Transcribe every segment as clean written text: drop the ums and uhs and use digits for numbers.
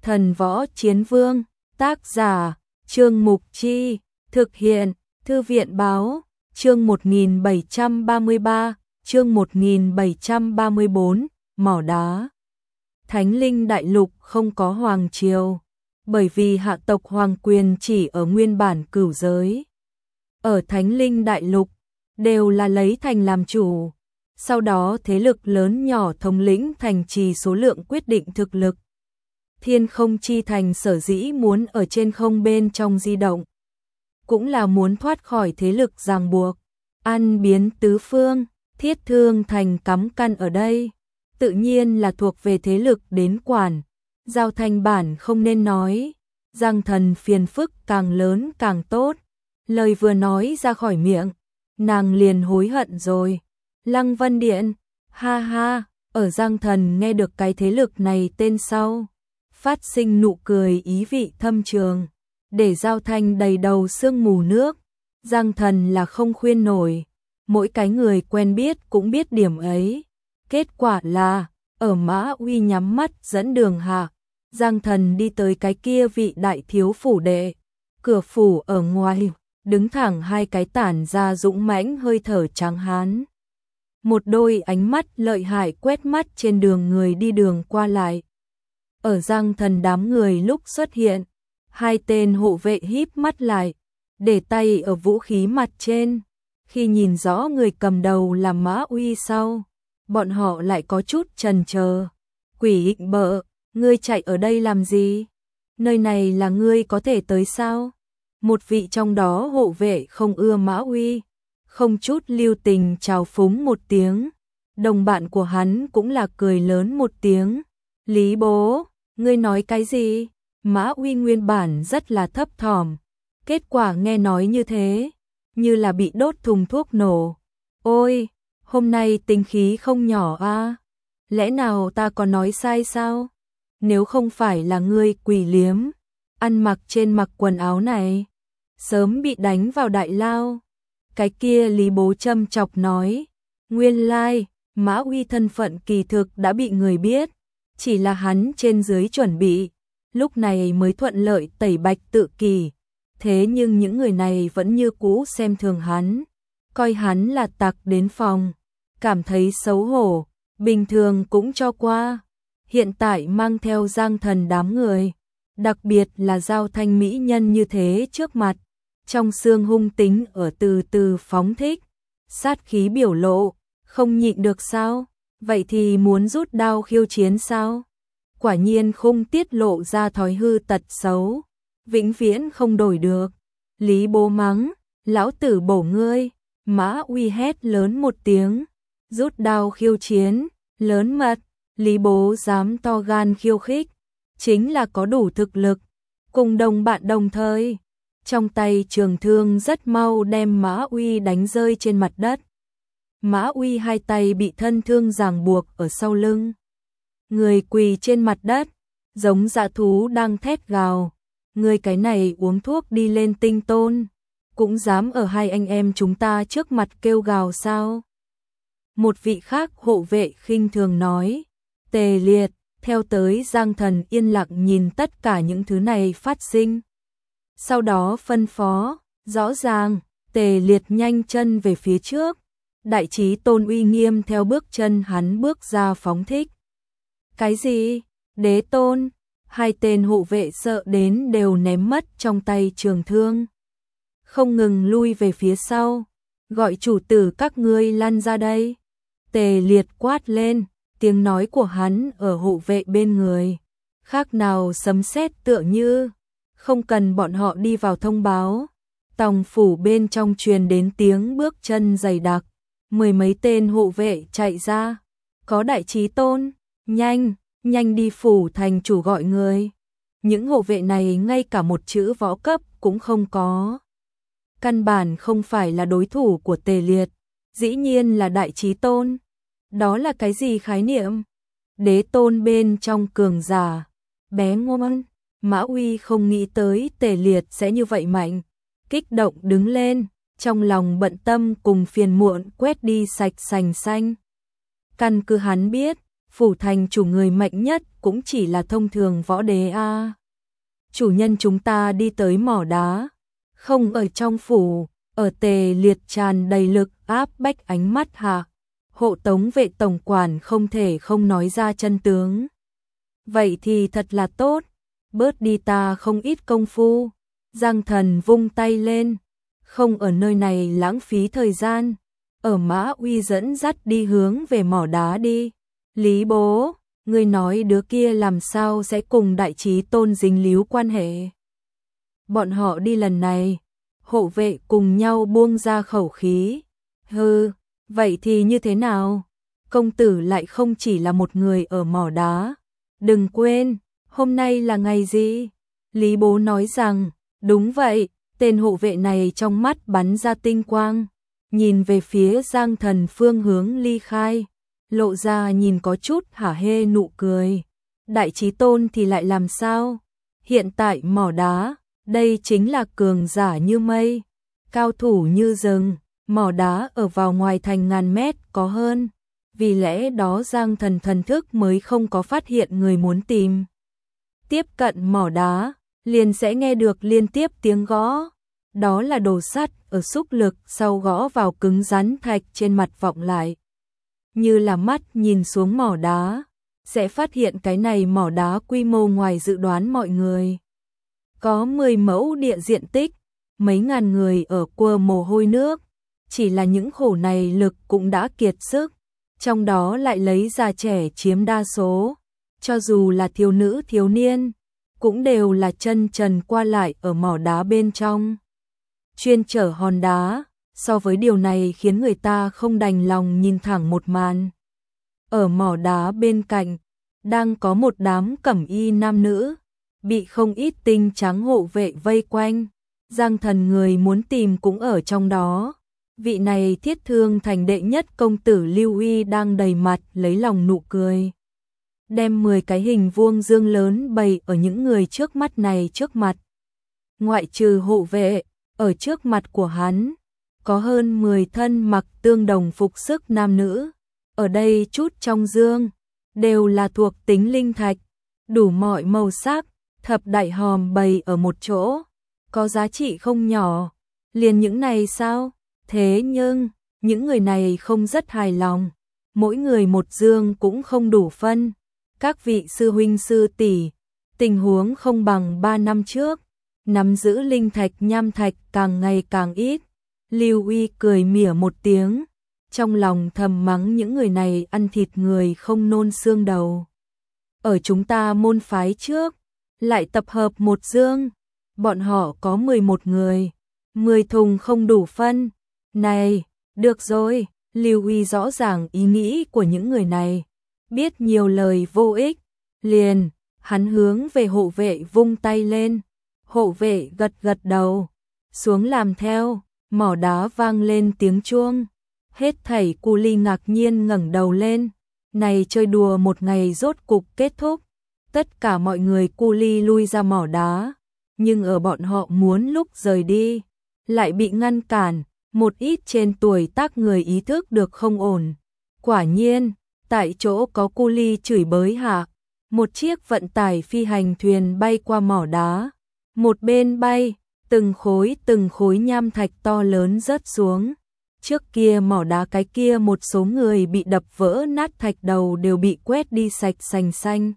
Thần Võ Chiến Vương, tác giả, Trương Mục Chi, thực hiện, Thư viện Báo, chương 1733, chương 1734, mỏ đá. Thánh Linh Đại Lục không có hoàng triều, bởi vì hạ tộc hoàng quyền chỉ ở nguyên bản cửu giới. Ở Thánh Linh Đại Lục, đều là lấy thành làm chủ, sau đó thế lực lớn nhỏ thống lĩnh thành trì số lượng quyết định thực lực. Thiên Không Chi Thành sở dĩ muốn ở trên không bên trong di động, cũng là muốn thoát khỏi thế lực ràng buộc, ăn biến tứ phương. Thiết Thương Thành cắm căn ở đây, tự nhiên là thuộc về thế lực đến quản. Giao Thanh bản không nên nói, Giang Thần phiền phức càng lớn càng tốt. Lời vừa nói ra khỏi miệng, nàng liền hối hận rồi. Lăng Vân Điện, ha ha, ở Giang Thần nghe được cái thế lực này tên sau, phát sinh nụ cười ý vị thâm trường, để Giao Thanh đầy đầu sương mù nước. Giang Thần là không khuyên nổi, mỗi cái người quen biết cũng biết điểm ấy. Kết quả là, ở Mã Uy nhắm mắt dẫn đường hạ, Giang Thần đi tới cái kia vị đại thiếu phủ đệ. Cửa phủ ở ngoài, đứng thẳng hai cái tản ra dũng mãnh hơi thở trắng hán. Một đôi ánh mắt lợi hại quét mắt trên đường người đi đường qua lại. Ở Giang Thần đám người lúc xuất hiện, hai tên hộ vệ híp mắt lại, để tay ở vũ khí mặt trên. Khi nhìn rõ người cầm đầu là Mã Uy sau, bọn họ lại có chút chần chờ. Quỷ ịnh bợ, ngươi chạy ở đây làm gì? Nơi này là ngươi có thể tới sao? Một vị trong đó hộ vệ không ưa Mã Uy, không chút lưu tình chào phúng một tiếng. Đồng bạn của hắn cũng là cười lớn một tiếng. Lý bố, ngươi nói cái gì? Mã Uy nguyên bản rất là thấp thỏm, kết quả nghe nói như thế, như là bị đốt thùng thuốc nổ. Ôi, hôm nay tính khí không nhỏ a. Lẽ nào ta có nói sai sao? Nếu không phải là ngươi quỷ liếm, ăn mặc trên mặc quần áo này, sớm bị đánh vào đại lao. Cái kia Lý bố châm chọc nói, nguyên lai, Mã Uy thân phận kỳ thực đã bị người biết, chỉ là hắn trên dưới chuẩn bị, lúc này mới thuận lợi tẩy bạch tự kỷ. Thế nhưng những người này vẫn như cũ xem thường hắn, coi hắn là tặc đến phòng, cảm thấy xấu hổ, bình thường cũng cho qua. Hiện tại mang theo Giang Thần đám người, đặc biệt là Giao Thanh mỹ nhân như thế trước mặt, trong xương hung tính ở từ từ phóng thích, sát khí biểu lộ, không nhịn được sao? Vậy thì muốn rút đao khiêu chiến sao? Quả nhiên không tiết lộ ra thói hư tật xấu, vĩnh viễn không đổi được. Lý bố mắng, lão tử bổ ngươi. Mã Uy hét lớn một tiếng, rút đao khiêu chiến, lớn mật. Lý bố dám to gan khiêu khích, chính là có đủ thực lực. Cùng đồng bạn đồng thời, trong tay trường thương rất mau đem Mã Uy đánh rơi trên mặt đất. Mã Uy hai tay bị thân thương ràng buộc ở sau lưng, người quỳ trên mặt đất, giống dã thú đang thét gào. Người cái này uống thuốc đi lên tinh tôn, cũng dám ở hai anh em chúng ta trước mặt kêu gào sao? Một vị khác hộ vệ khinh thường nói. Tề Liệt, theo tới Giang Thần yên lặng nhìn tất cả những thứ này phát sinh. Sau đó phân phó, rõ ràng, Tề Liệt nhanh chân về phía trước. Đại Chí Tôn uy nghiêm theo bước chân hắn bước ra phóng thích. Cái gì? Đế Tôn? Hai tên hộ vệ sợ đến đều ném mất trong tay trường thương, không ngừng lui về phía sau, gọi chủ tử các ngươi lăn ra đây. Tề Liệt quát lên, tiếng nói của hắn ở hộ vệ bên người, khác nào sấm sét tựa như, không cần bọn họ đi vào thông báo. Tòng phủ bên trong truyền đến tiếng bước chân dày đặc, mười mấy tên hộ vệ chạy ra. Có Đại Chí Tôn, nhanh, nhanh đi phủ thành chủ gọi người. Những hộ vệ này ngay cả một chữ võ cấp cũng không có, căn bản không phải là đối thủ của Tề Liệt. Dĩ nhiên là Đại Chí Tôn. Đó là cái gì khái niệm? Đế Tôn bên trong cường giả, bé ngoan. Mã Uy không nghĩ tới Tề Liệt sẽ như vậy mạnh, kích động đứng lên, trong lòng bận tâm cùng phiền muộn quét đi sạch sành xanh. Căn cứ hắn biết, phủ thành chủ người mạnh nhất cũng chỉ là thông thường võ đế a. Chủ nhân chúng ta đi tới mỏ đá, không ở trong phủ, ở Tề Liệt tràn đầy lực áp bách ánh mắt hạ. Hộ tống vệ tổng quản không thể không nói ra chân tướng. Vậy thì thật là tốt, bớt đi ta không ít công phu. Giang Thần vung tay lên, không ở nơi này lãng phí thời gian, ở Mã Uy dẫn dắt đi hướng về mỏ đá đi. Lý bố, ngươi nói đứa kia làm sao sẽ cùng Đại Chí Tôn dính líu quan hệ? Bọn họ đi lần này, hộ vệ cùng nhau buông ra khẩu khí. Hừ, vậy thì như thế nào? Công tử lại không chỉ là một người ở mỏ đá. Đừng quên, hôm nay là ngày gì? Lý bố nói rằng, đúng vậy, tên hộ vệ này trong mắt bắn ra tinh quang, nhìn về phía Giang Thần phương hướng ly khai, lộ ra nhìn có chút hả hê nụ cười. Đại Chí Tôn thì lại làm sao? Hiện tại mỏ đá, đây chính là cường giả như mây, cao thủ như rừng, mỏ đá ở vào ngoài thành ngàn mét có hơn. Vì lẽ đó Giang Thần thần thức mới không có phát hiện người muốn tìm. Tiếp cận mỏ đá, liền sẽ nghe được liên tiếp tiếng gõ. Đó là đồ sắt ở xúc lực sau gõ vào cứng rắn thạch trên mặt vọng lại. Như là mắt nhìn xuống mỏ đá, sẽ phát hiện cái này mỏ đá quy mô ngoài dự đoán mọi người. Có 10 mẫu địa diện tích, mấy ngàn người ở quơ mồ hôi nước. Chỉ là những khổ này lực cũng đã kiệt sức, trong đó lại lấy già trẻ chiếm đa số. Cho dù là thiếu nữ thiếu niên, cũng đều là chân trần qua lại ở mỏ đá bên trong. Chuyên chở hòn đá, so với điều này khiến người ta không đành lòng nhìn thẳng một màn. Ở mỏ đá bên cạnh, đang có một đám cẩm y nam nữ, bị không ít tinh trắng hộ vệ vây quanh. Giang Thần người muốn tìm cũng ở trong đó. Vị này Thiết Thương thành đệ nhất công tử Lưu Uy đang đầy mặt lấy lòng nụ cười. Đem 10 cái hình vuông dương lớn bày ở những người trước mắt này trước mặt. Ngoại trừ hộ vệ, ở trước mặt của hắn, có hơn 10 thân mặc tương đồng phục sức nam nữ. Ở đây chút trong dương, đều là thuộc tính linh thạch, đủ mọi màu sắc, thập đại hòm bày ở một chỗ, có giá trị không nhỏ. Liền những này sao? Thế nhưng, những người này không rất hài lòng, mỗi người một dương cũng không đủ phân. Các vị sư huynh sư tỷ, tình huống không bằng 3 năm trước, nắm giữ linh thạch nham thạch càng ngày càng ít. Lưu Uy cười mỉa một tiếng, trong lòng thầm mắng những người này ăn thịt người không nôn xương đầu. Ở chúng ta môn phái trước, lại tập hợp một dương, bọn họ có 11 người, 10 thùng không đủ phân. Này, được rồi, Lưu Uy rõ ràng ý nghĩ của những người này, biết nhiều lời vô ích, liền, hắn hướng về hộ vệ vung tay lên, hộ vệ gật gật đầu, xuống làm theo, mỏ đá vang lên tiếng chuông, hết thảy cu ly ngạc nhiên ngẩng đầu lên, này chơi đùa một ngày rốt cục kết thúc, tất cả mọi người cu ly lui ra mỏ đá, nhưng ở bọn họ muốn lúc rời đi, lại bị ngăn cản. Một ít trên tuổi tác người ý thức được không ổn. Quả nhiên, tại chỗ có cu ly chửi bới hạ. Một chiếc vận tải phi hành thuyền bay qua mỏ đá. Một bên bay, từng khối nham thạch to lớn rớt xuống. Trước kia mỏ đá cái kia một số người bị đập vỡ nát thạch đầu đều bị quét đi sạch sành xanh.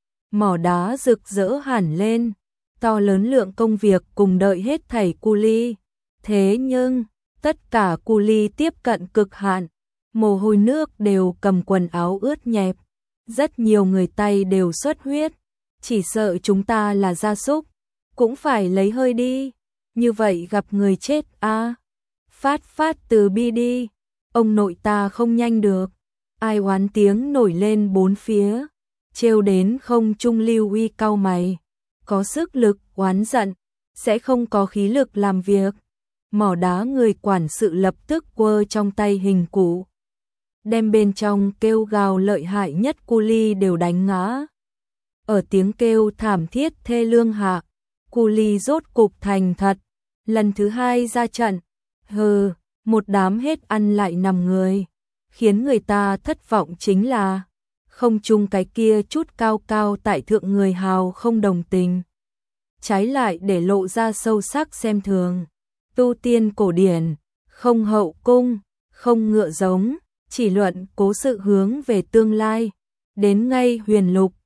Mỏ đá rực rỡ hẳn lên. To lớn lượng công việc cùng đợi hết thảy cu ly. Thế nhưng tất cả cu ly tiếp cận cực hạn, mồ hôi nước đều cầm quần áo ướt nhẹp, rất nhiều người tay đều xuất huyết, chỉ sợ chúng ta là gia súc, cũng phải lấy hơi đi, như vậy gặp người chết a. Phát từ bi đi, ông nội ta không nhanh được, ai oán tiếng nổi lên bốn phía, trêu đến không trung. Lưu Uy cau mày, có sức lực oán giận, sẽ không có khí lực làm việc. Mỏ đá người quản sự lập tức quơ trong tay hình cụ, đem bên trong kêu gào lợi hại nhất cu ly đều đánh ngã. Ở tiếng kêu thảm thiết thê lương hạ, cu ly rốt cục thành thật, lần thứ hai ra trận. Hừ, một đám hết ăn lại nằm người, khiến người ta thất vọng chính là không chung cái kia chút cao cao tại thượng người hào không đồng tình. Trái lại để lộ ra sâu sắc xem thường. Tu tiên cổ điển, không hậu cung, không ngựa giống, chỉ luận cố sự hướng về tương lai. Đến ngay huyền lục,